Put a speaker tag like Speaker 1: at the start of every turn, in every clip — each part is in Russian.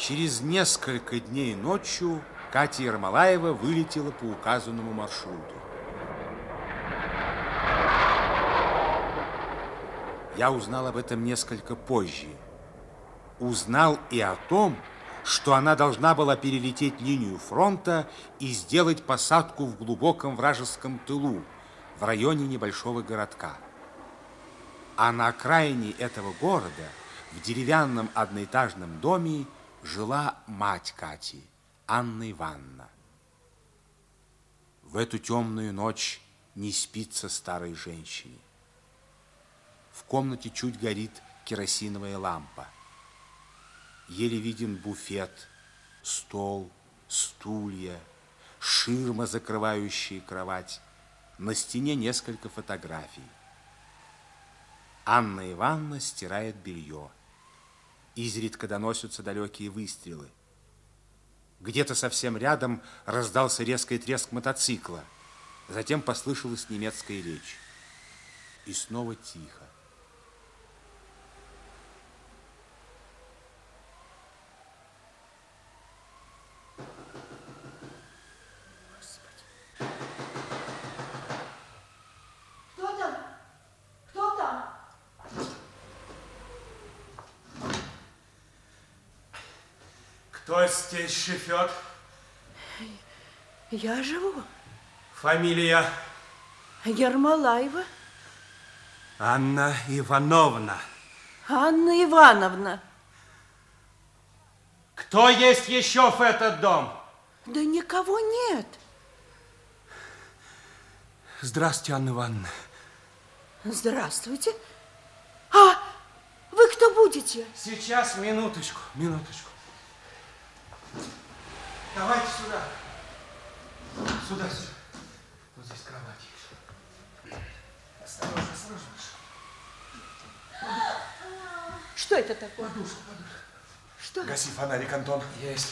Speaker 1: Через несколько дней ночью Катя Ермолаева вылетела по указанному маршруту. Я узнал об этом несколько позже. Узнал и о том, что она должна была перелететь линию фронта и сделать посадку в глубоком вражеском тылу, в районе небольшого городка. А на окраине этого города, в деревянном одноэтажном доме, жила мать Кати, Анна Ивановна. В эту темную ночь не спится старой женщине. В комнате чуть горит керосиновая лампа. Еле виден буфет, стол, стулья, ширма, закрывающая кровать. На стене несколько фотографий. Анна Ивановна стирает белье. Изредка доносятся далекие выстрелы. Где-то совсем рядом раздался резкий треск мотоцикла. Затем послышалась немецкая речь. И снова тихо.
Speaker 2: Кто здесь живет?
Speaker 3: Я живу.
Speaker 2: Фамилия?
Speaker 3: Ермолаева.
Speaker 2: Анна Ивановна.
Speaker 3: Анна Ивановна.
Speaker 2: Кто есть еще в этот дом?
Speaker 3: Да никого нет.
Speaker 2: Здравствуйте, Анна Ивановна.
Speaker 3: Здравствуйте. А вы кто будете?
Speaker 2: Сейчас, минуточку. Давайте сюда. Сюда. Вот здесь кровать есть. Осторожно.
Speaker 3: Что это такое?
Speaker 2: Подушка.
Speaker 3: Что?
Speaker 2: Гаси фонарик, Антон. Есть.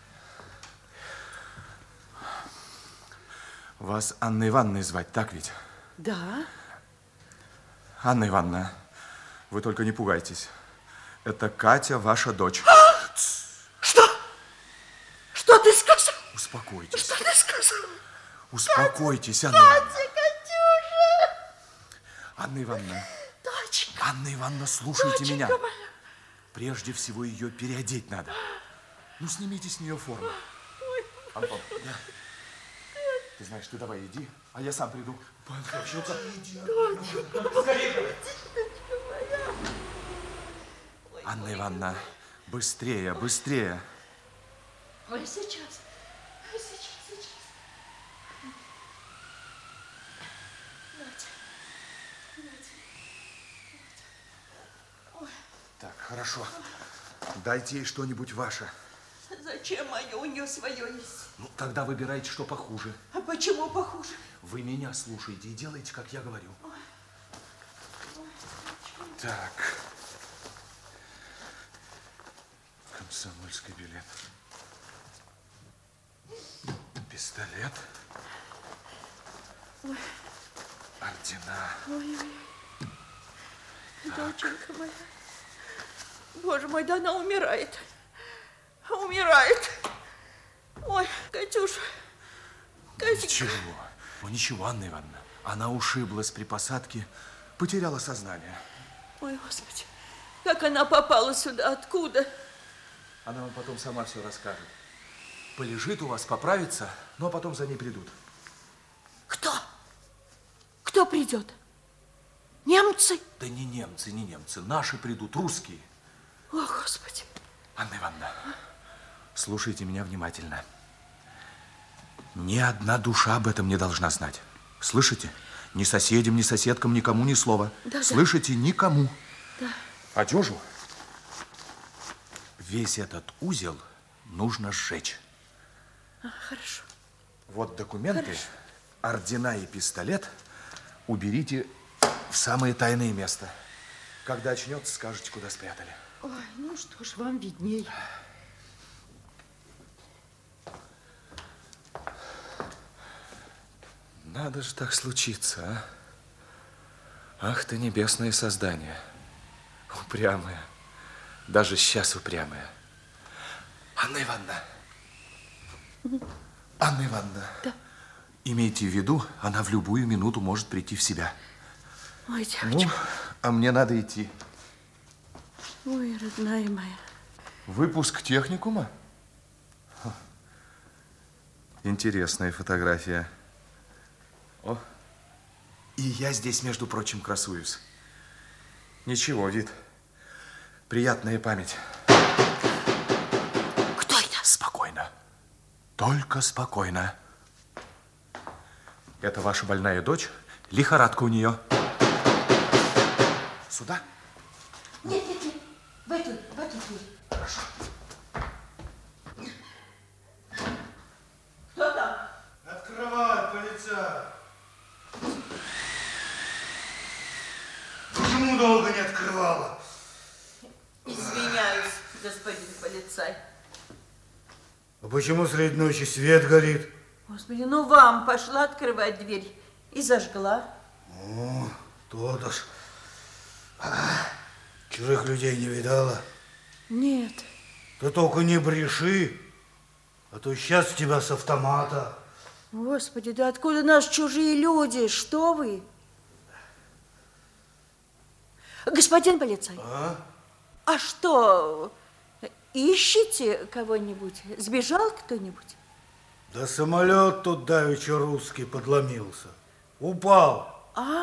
Speaker 4: Вас Анной Ивановной звать, так ведь?
Speaker 3: Да.
Speaker 4: Анна Ивановна, вы только не пугайтесь. Это Катя, ваша дочь.
Speaker 3: Что? Что ты сказал?
Speaker 4: Успокойтесь.
Speaker 3: Что ты сказал?
Speaker 4: Успокойтесь, Анна Ивановна.
Speaker 3: Катюша!
Speaker 4: Анна Ивановна.
Speaker 3: Дочка!
Speaker 4: Анна Ивановна, слушайте
Speaker 3: Доченька
Speaker 4: меня.
Speaker 3: моя.
Speaker 4: Прежде всего ее переодеть надо. Ну, снимите с нее форму. Антон, да. Ты знаешь, ты давай иди, а я сам приду.
Speaker 3: Доченька
Speaker 2: Скорее.
Speaker 3: моя.
Speaker 4: Анна Ивановна, быстрее.
Speaker 3: Ой, сейчас.
Speaker 4: Так, хорошо. Дайте ей что-нибудь ваше.
Speaker 3: Зачем мое? У нее свое есть.
Speaker 4: Ну, тогда выбирайте, что похуже.
Speaker 3: А почему похуже?
Speaker 4: Вы меня слушаете и делайте, как я говорю. Так. Комсомольский билет. Пистолет.
Speaker 3: Ой.
Speaker 4: Ордена.
Speaker 3: Ой. Доченька моя. Боже мой, да она умирает. Ой, Катюша.
Speaker 4: Ничего, Анна Ивановна. Она ушиблась при посадке, потеряла сознание.
Speaker 3: Ой, Господи, как она попала сюда, откуда?
Speaker 4: Она вам потом сама все расскажет. Полежит у вас, поправится, но потом за ней придут.
Speaker 3: Кто? Кто придет? Немцы?
Speaker 4: Да не немцы. Наши придут, русские.
Speaker 3: О, Господи.
Speaker 4: Анна Ивановна, слушайте меня внимательно. Ни одна душа об этом не должна знать. Слышите? Ни соседям, ни соседкам, никому ни слова.
Speaker 3: Да.
Speaker 4: Слышите? Никому.
Speaker 3: Да.
Speaker 4: Одежу. Весь этот узел нужно сжечь.
Speaker 3: Хорошо.
Speaker 4: Вот документы,
Speaker 3: Хорошо.
Speaker 4: ордена и пистолет уберите в самое тайное место. Когда очнется, скажете, куда спрятали.
Speaker 3: Ой, ну что ж, вам видней.
Speaker 4: Надо же так случиться, а? Ах ты, небесное создание. Упрямая. Даже сейчас упрямая. Анна Ивановна. Анна Ивановна.
Speaker 3: Да.
Speaker 4: Имейте в виду, она в любую минуту может прийти в себя.
Speaker 3: Ой, девочка.
Speaker 4: Ну, а мне надо идти.
Speaker 3: Ой, родная моя.
Speaker 4: Выпуск техникума? Интересная фотография. О, и я здесь, между прочим, красуюсь. Ничего, вид. Приятная память.
Speaker 3: Кто это?
Speaker 4: Спокойно. Только спокойно. Это ваша больная дочь? Лихорадка у нее. Сюда?
Speaker 3: Нет, нет, нет. В эту дверь.
Speaker 4: Хорошо.
Speaker 3: Кто там?
Speaker 2: Открывай, полицай. Почему долго не открывала?
Speaker 3: Извиняюсь, господин полицай.
Speaker 2: А почему среди ночи свет горит?
Speaker 3: Господи, ну вам пошла открывать дверь и зажгла.
Speaker 2: О, то-то ж. Чужих людей не видала?
Speaker 3: Нет.
Speaker 2: Ты только не бреши, а то сейчас тебя с автомата.
Speaker 3: Господи, да откуда нас чужие люди? Что вы? Господин полицай. А что, ищете кого-нибудь? Сбежал кто-нибудь?
Speaker 2: Да самолет тут давеча русский подломился. Упал.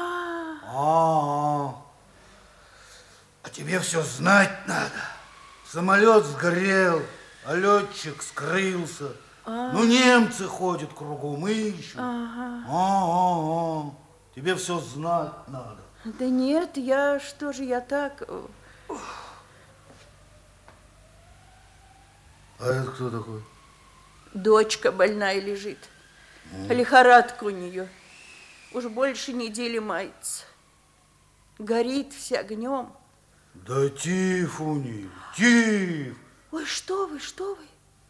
Speaker 2: А тебе все знать надо. Самолет сгорел, а летчик скрылся. Ну, немцы ходят кругом, ищут. Тебе все знать надо.
Speaker 3: Да нет, я так...
Speaker 2: А это кто такой?
Speaker 3: Дочка больная лежит. Лихорадка у нее. Уж больше недели мается. Горит вся огнем.
Speaker 2: Да тиф у них, тиф.
Speaker 3: Ой, что вы, что вы?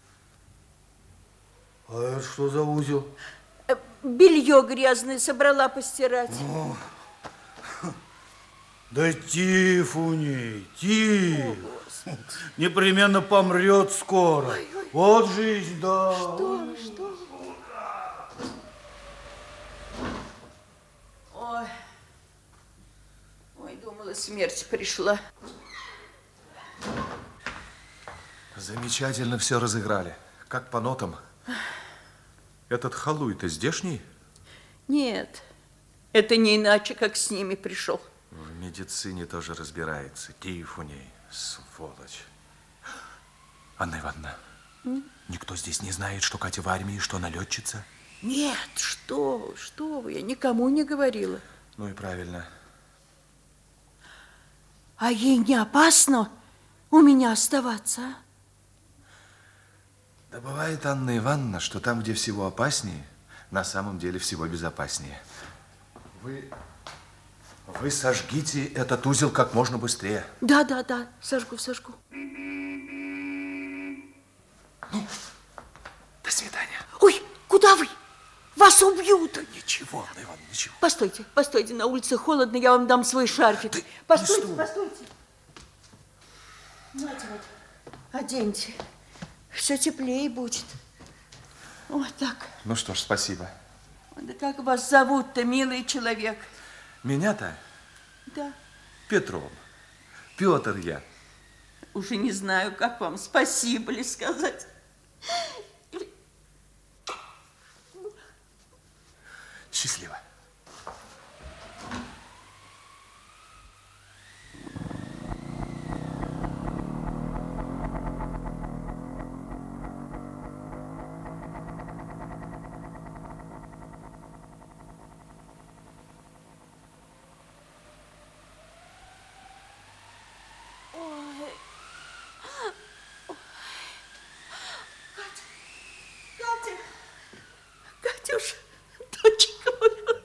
Speaker 2: А это что за узел?
Speaker 3: Белье грязное собрала постирать.
Speaker 2: Да тиф у ней, тиф. Непременно помрет скоро. Вот жизнь, да.
Speaker 3: Что вы, что вы? Ой. Ой, думала, смерть пришла.
Speaker 4: Замечательно все разыграли. Как по нотам. Этот халуй-то здешний?
Speaker 3: Нет, это не иначе, как с ними пришел.
Speaker 4: В медицине тоже разбирается. Тиф у ней, сволочь. Анна Ивановна, никто здесь не знает, что Катя в армии, что она летчица?
Speaker 3: Нет, что вы, я никому не говорила.
Speaker 4: Ну и правильно.
Speaker 3: А ей не опасно у меня оставаться, а?
Speaker 4: Да бывает, Анна Ивановна, что там, где всего опаснее, на самом деле всего безопаснее. Вы сожгите этот узел как можно быстрее.
Speaker 3: Да, сожгу.
Speaker 4: Ну, до свидания.
Speaker 3: Ой, куда вы? Вас убьют.
Speaker 4: Да ничего, Анна Ивановна, ничего.
Speaker 3: Постойте, на улице холодно, я вам дам свой шарфик.
Speaker 4: Да
Speaker 3: Постойте.
Speaker 4: не
Speaker 3: Нате вот, оденьте. Все теплее будет. Вот так.
Speaker 4: Ну что ж, спасибо.
Speaker 3: Да как вас зовут-то, милый человек?
Speaker 4: Меня-то?
Speaker 3: Да.
Speaker 4: Петром. Петр я.
Speaker 3: Уже не знаю, как вам спасибо ли сказать.
Speaker 4: Счастливо.
Speaker 3: Катюша, дочка моя,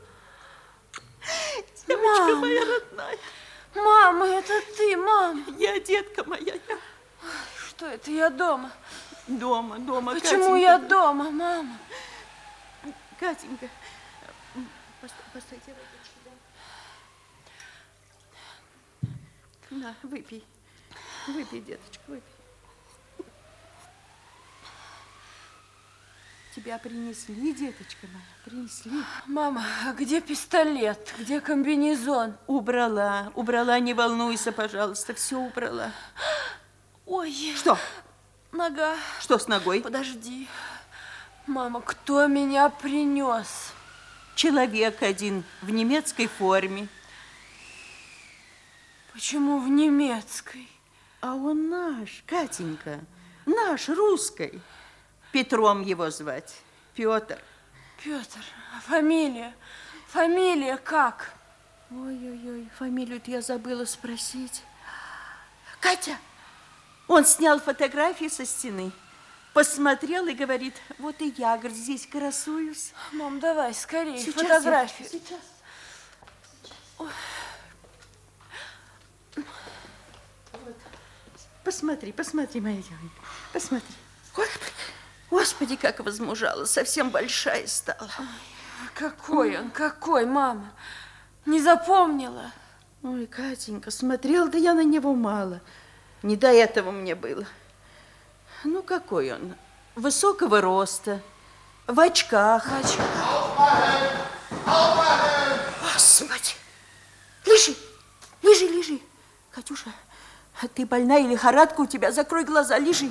Speaker 3: девочка моя родная.
Speaker 5: Мама, это ты, мама.
Speaker 3: Я, детка моя, я.
Speaker 5: Что это я дома?
Speaker 3: Дома,
Speaker 5: Почему
Speaker 3: Катенька.
Speaker 5: я дома, мама?
Speaker 3: Катенька, постойте, да. На, выпей, деточка, выпей. тебя принесли, деточка моя, принесли.
Speaker 5: Мама, а где пистолет? Где комбинезон?
Speaker 3: Убрала, не волнуйся, пожалуйста, все убрала.
Speaker 5: Ой.
Speaker 3: Что?
Speaker 5: Нога.
Speaker 3: Что с ногой?
Speaker 5: Подожди. Мама, кто меня принес?
Speaker 3: Человек один в немецкой форме.
Speaker 5: Почему в немецкой?
Speaker 3: А он наш, Катенька, наш, русский. Петром его звать, Петр.
Speaker 5: Петр, а фамилия? Фамилия как?
Speaker 3: Ой-ой-ой, фамилию-то я забыла спросить. Катя, он снял фотографии со стены, посмотрел и говорит, вот и я, говорит, здесь красуюсь.
Speaker 5: Мам, давай, скорее,
Speaker 3: Сейчас
Speaker 5: фотографию.
Speaker 3: Сейчас. Вот. Посмотри, моя девонька, посмотри. Господи, как возмужала, совсем большая стала.
Speaker 5: Какой он, какой, мама? Не запомнила.
Speaker 3: Ой, Катенька, смотрела-то я на него мало. Не до этого мне было. Ну, какой он? Высокого роста, в очках. Господи! Лежи. Катюша, ты больная, лихорадка у тебя? Закрой глаза, лежи.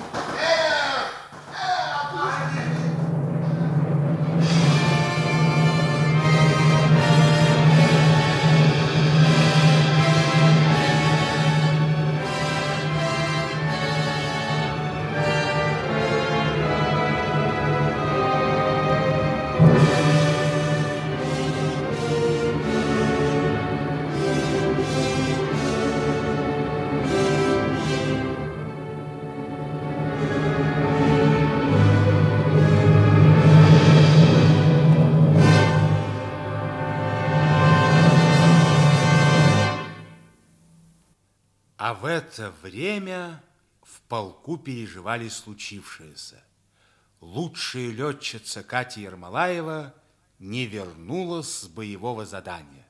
Speaker 1: А в это время в полку переживали случившееся. Лучшая летчица Катя Ермолаева не вернулась с боевого задания.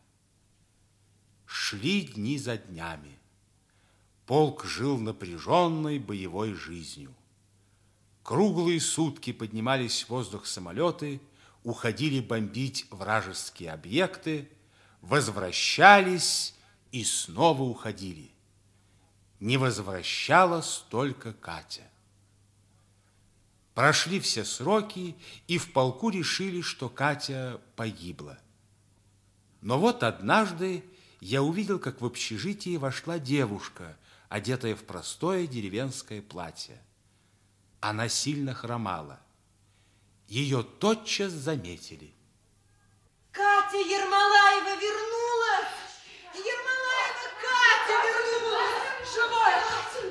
Speaker 1: Шли дни за днями. Полк жил напряженной боевой жизнью. Круглые сутки поднимались в воздух самолеты, уходили бомбить вражеские объекты, возвращались и снова уходили. Не возвращалась только Катя. Прошли все сроки, и в полку решили, что Катя погибла. Но вот однажды я увидел, как в общежитие вошла девушка, одетая в простое деревенское платье. Она сильно хромала. Ее тотчас заметили.
Speaker 6: Катя Ермолаева вернулась! Ермолаева Катя вернулась! Живая!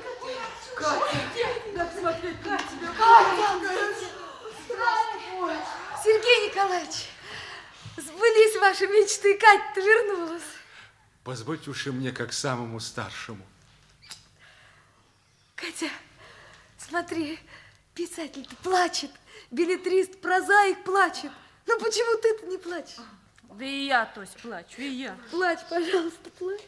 Speaker 6: Катя! Как смотреть на тебя? Катя! Здравствуй!
Speaker 5: Сергей Николаевич, сбылись ваши мечты, Катя-то вернулась.
Speaker 1: Позвольте уж и мне, как самому старшему.
Speaker 5: Катя, смотри, писатель-то плачет, беллетрист, прозаик плачет. Ну почему ты-то не плачешь?
Speaker 7: Да и я, Тось, плачу, и я.
Speaker 5: Плачь, пожалуйста, плачь.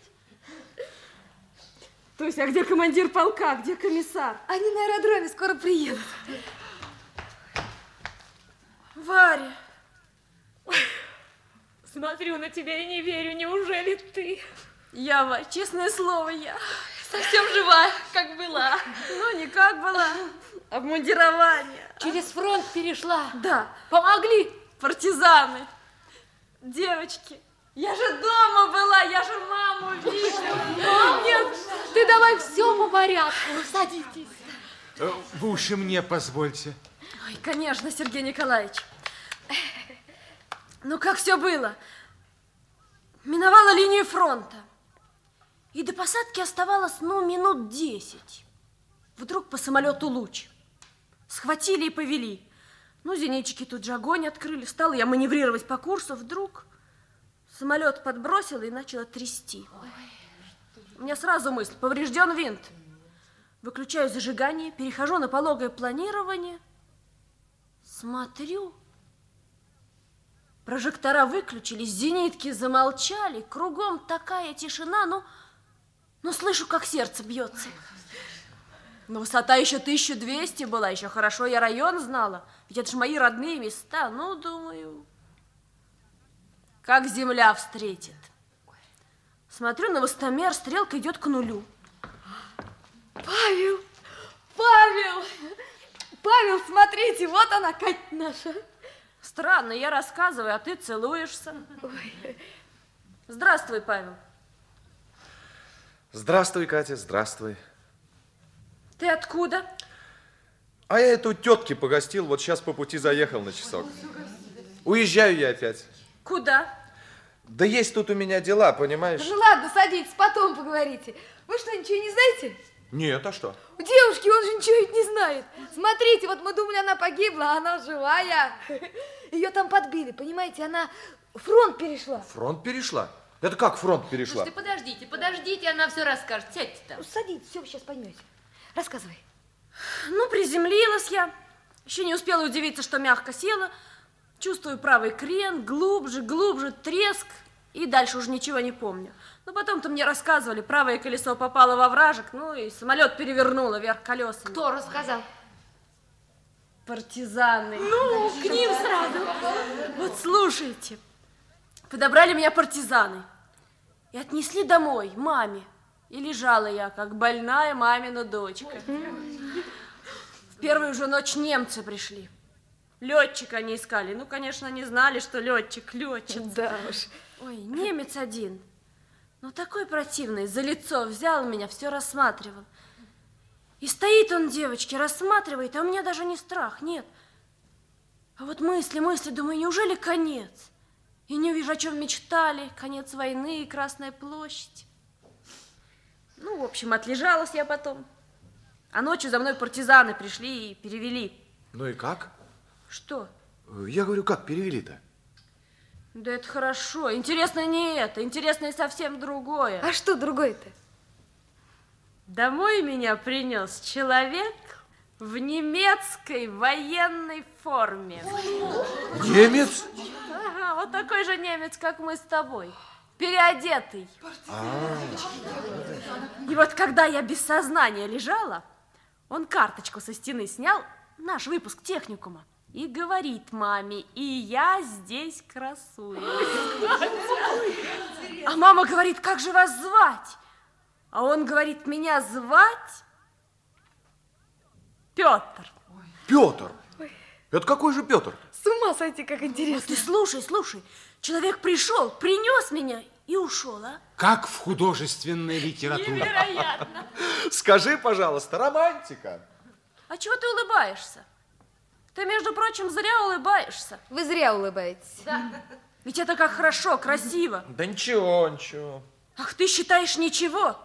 Speaker 5: Тось, а где командир полка, где комиссар? Они на аэродроме скоро приедут. Варя.
Speaker 7: Смотрю на тебя и не верю, неужели ты?
Speaker 5: Я, Варя, честное слово, я.
Speaker 7: Совсем жива, как была.
Speaker 5: Ну, не как была, обмундирование.
Speaker 7: Через фронт перешла.
Speaker 5: Да.
Speaker 7: Помогли.
Speaker 5: Партизаны. Девочки, я же дома была, я же маму видела.
Speaker 7: Нет, ты давай все по порядку. Садитесь.
Speaker 1: Вы уж и мне позвольте.
Speaker 5: Ой, конечно, Сергей Николаевич. Ну, как все было? Миновала линию фронта. И до посадки оставалось, минут 10. Вдруг по самолету луч. Схватили и повели. Зенитчики тут же огонь открыли. Стала я маневрировать по курсу. Вдруг самолет подбросило и начало трясти. У меня сразу мысль: поврежден винт. Выключаю зажигание, перехожу на пологое планирование. Смотрю. Прожектора выключились, зенитки замолчали. Кругом такая тишина, но слышу, как сердце бьется. Но высота еще 1200 была, еще хорошо я район знала. Ведь это же мои родные места. Ну, думаю, как земля встретит. Смотрю, на востомер, стрелка идет к нулю.
Speaker 7: Павел! Павел! Павел, смотрите, вот она, Катя наша.
Speaker 5: Странно, я рассказываю, а ты целуешься.
Speaker 7: Ой.
Speaker 5: Здравствуй, Павел.
Speaker 4: Здравствуй, Катя, здравствуй.
Speaker 5: Ты откуда?
Speaker 4: А я это у тетки погостил, вот сейчас по пути заехал на часок. Уезжаю я опять.
Speaker 5: Куда?
Speaker 4: Да есть тут у меня дела, понимаешь?
Speaker 7: Ну ладно, садитесь, потом поговорите. Вы что, ничего не знаете?
Speaker 4: Нет, а что?
Speaker 7: У девушки он же ничего ведь не знает. Смотрите, вот мы думали, она погибла, а она живая. Ее там подбили, понимаете, она фронт перешла.
Speaker 4: Фронт перешла? Это как фронт перешла?
Speaker 6: Слушайте, подождите, она все расскажет. Сядьте там.
Speaker 7: Ну, садитесь, все, вы сейчас поймете. Рассказывай.
Speaker 5: Ну, приземлилась я. Еще не успела удивиться, что мягко села. Чувствую правый крен, глубже, глубже, треск. И дальше уже ничего не помню. Но потом-то мне рассказывали, правое колесо попало во вражек, ну и самолет перевернуло вверх колесами.
Speaker 6: Кто рассказал?
Speaker 5: Партизаны.
Speaker 7: Ну, к ним сразу.
Speaker 5: Вот слушайте. Подобрали меня партизаны. И отнесли домой, маме. И лежала я, как больная мамина дочка. В первую же ночь немцы пришли. Летчика они искали. Ну, конечно, не знали, что летчик.
Speaker 7: Да уж.
Speaker 5: Ой, немец один. Ну, такой противный, за лицо взял меня, все рассматривал. И стоит он, девочки, рассматривает, а у меня даже не страх, нет. А вот мысли, думаю, неужели конец? И не увижу, о чем мечтали. Конец войны и Красная площадь. Ну, в общем, отлежалась я потом. А ночью за мной партизаны пришли и перевели.
Speaker 4: Ну и как?
Speaker 5: Что?
Speaker 4: Я говорю, как перевели-то?
Speaker 5: Да это хорошо. Интересно не это, интересно и совсем другое.
Speaker 7: А что другое-то?
Speaker 5: Домой меня принес человек в немецкой военной форме.
Speaker 4: Немец?
Speaker 5: Ага, вот такой же немец, как мы с тобой. Переодетый. И вот когда я без сознания лежала, он карточку со стены снял, наш выпуск техникума, и говорит маме, и я здесь красуюсь. А мама говорит, как же вас звать? А он говорит, меня звать Петр.
Speaker 4: Петр? Это какой же Петр?
Speaker 7: С ума сойти, как
Speaker 5: Вот
Speaker 7: интересно.
Speaker 5: ты слушай. Человек пришел, принес меня и ушел, а?
Speaker 1: Как в художественной литературе.
Speaker 5: Невероятно.
Speaker 4: Скажи, пожалуйста, романтика.
Speaker 5: А чего ты улыбаешься? Ты, между прочим, зря улыбаешься.
Speaker 7: Вы зря улыбаетесь.
Speaker 5: Ведь это как хорошо, красиво.
Speaker 4: Да ничего.
Speaker 5: Ах, ты считаешь ничего?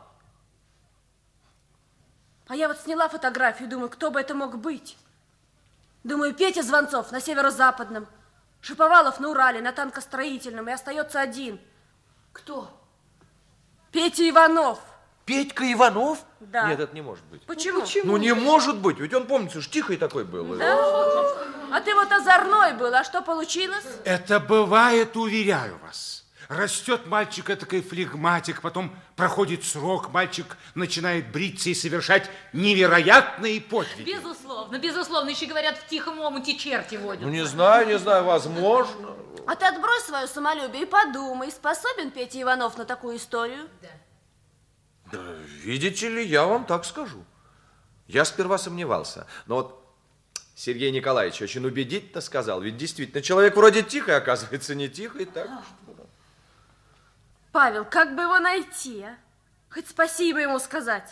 Speaker 5: А я вот сняла фотографию, думаю, кто бы это мог быть? Думаю, Петя Звонцов на северо-западном, Шиповалов на Урале, на танкостроительном, и остается один.
Speaker 6: Кто?
Speaker 5: Петя Иванов.
Speaker 4: Петька Иванов?
Speaker 5: Да.
Speaker 4: Нет, это не может быть.
Speaker 5: Почему?
Speaker 4: Ну, не может быть, ведь он, помнится, уж тихий такой был.
Speaker 5: Да? А ты вот озорной был, а что получилось?
Speaker 1: Это бывает, уверяю вас. Растет мальчик этакой флегматик, потом проходит срок, мальчик начинает бриться и совершать невероятные подвиги.
Speaker 6: Безусловно, еще говорят, в тихом омуте черти водят.
Speaker 4: Ну, не знаю, возможно.
Speaker 5: А ты отбрось свое самолюбие и подумай, способен Петя Иванов на такую историю?
Speaker 4: Да, видите ли, я вам так скажу. Я сперва сомневался, но вот Сергей Николаевич очень убедительно сказал, ведь действительно человек вроде тихий, оказывается, не тихий, так?
Speaker 5: Павел, как бы его найти, а? Хоть спасибо ему сказать.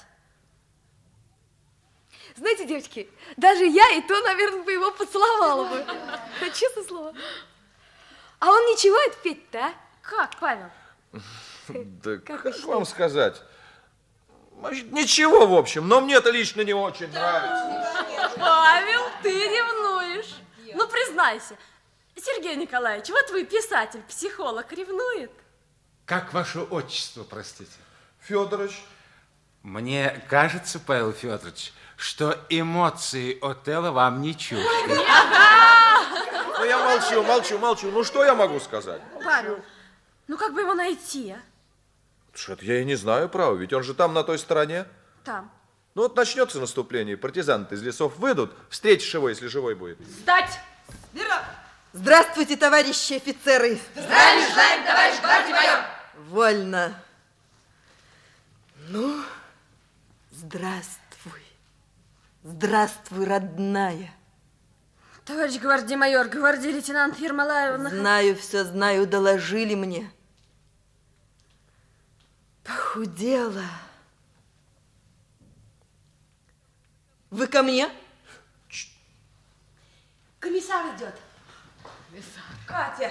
Speaker 7: Знаете, девочки, даже я и то, наверное, бы его поцеловала бы. Честное слово. А он ничего, это Петя-то, а?
Speaker 5: Как, Павел?
Speaker 4: Да как вам сказать? Ничего, в общем, но мне-то лично не очень нравится.
Speaker 5: Павел, ты ревнуешь. Ну, признайся, Сергей Николаевич, вот вы писатель, психолог, ревнует?
Speaker 1: Как ваше отчество, простите?
Speaker 4: Федорович.
Speaker 1: Мне кажется, Павел Федорович, что эмоции Отелло вам не чужды.
Speaker 4: Ну, я молчу. Ну, что я могу сказать?
Speaker 5: Павел, ну как бы его найти, а?
Speaker 4: Что-то я и не знаю, право, ведь он же там, на той стороне.
Speaker 5: Там.
Speaker 4: Ну вот начнется наступление, партизаны из лесов выйдут, встретишь его, если живой будет.
Speaker 5: Сдать!
Speaker 8: Здравствуйте, товарищи офицеры.
Speaker 6: Здравия желаем, товарищ гвардии майор.
Speaker 8: Вольно. Ну, здравствуй. Здравствуй, родная.
Speaker 5: Товарищ гвардии майор, гвардии лейтенант Ермолаев.
Speaker 8: Знаю, все знаю, доложили мне. Похудела. Вы ко мне?
Speaker 5: Комиссар идет.
Speaker 9: Катя.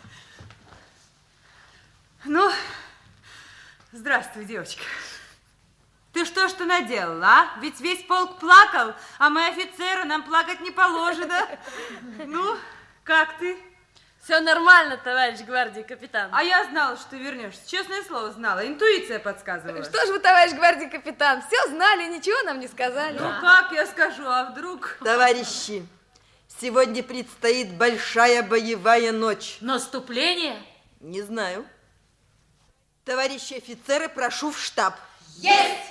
Speaker 9: Ну, здравствуй, девочка. Ты что наделала, а? Ведь весь полк плакал, а мы офицеры, нам плакать не положено. Ну, как ты?
Speaker 5: Все нормально, товарищ гвардии капитан.
Speaker 9: А я знала, что ты вернешься. Честное слово, знала. Интуиция подсказывала.
Speaker 7: Что ж вы, товарищ гвардии капитан, все знали, ничего нам не сказали.
Speaker 9: Ну, как я скажу, а вдруг...
Speaker 8: Товарищи, сегодня предстоит большая боевая ночь.
Speaker 5: Наступление?
Speaker 8: Не знаю. Товарищи офицеры, прошу в штаб.
Speaker 6: Есть!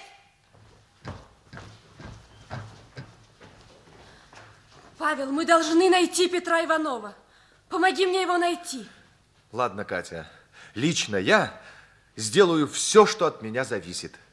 Speaker 5: Павел, мы должны найти Петра Иванова. Помоги мне его найти.
Speaker 4: Ладно, Катя, лично я сделаю все, что от меня зависит.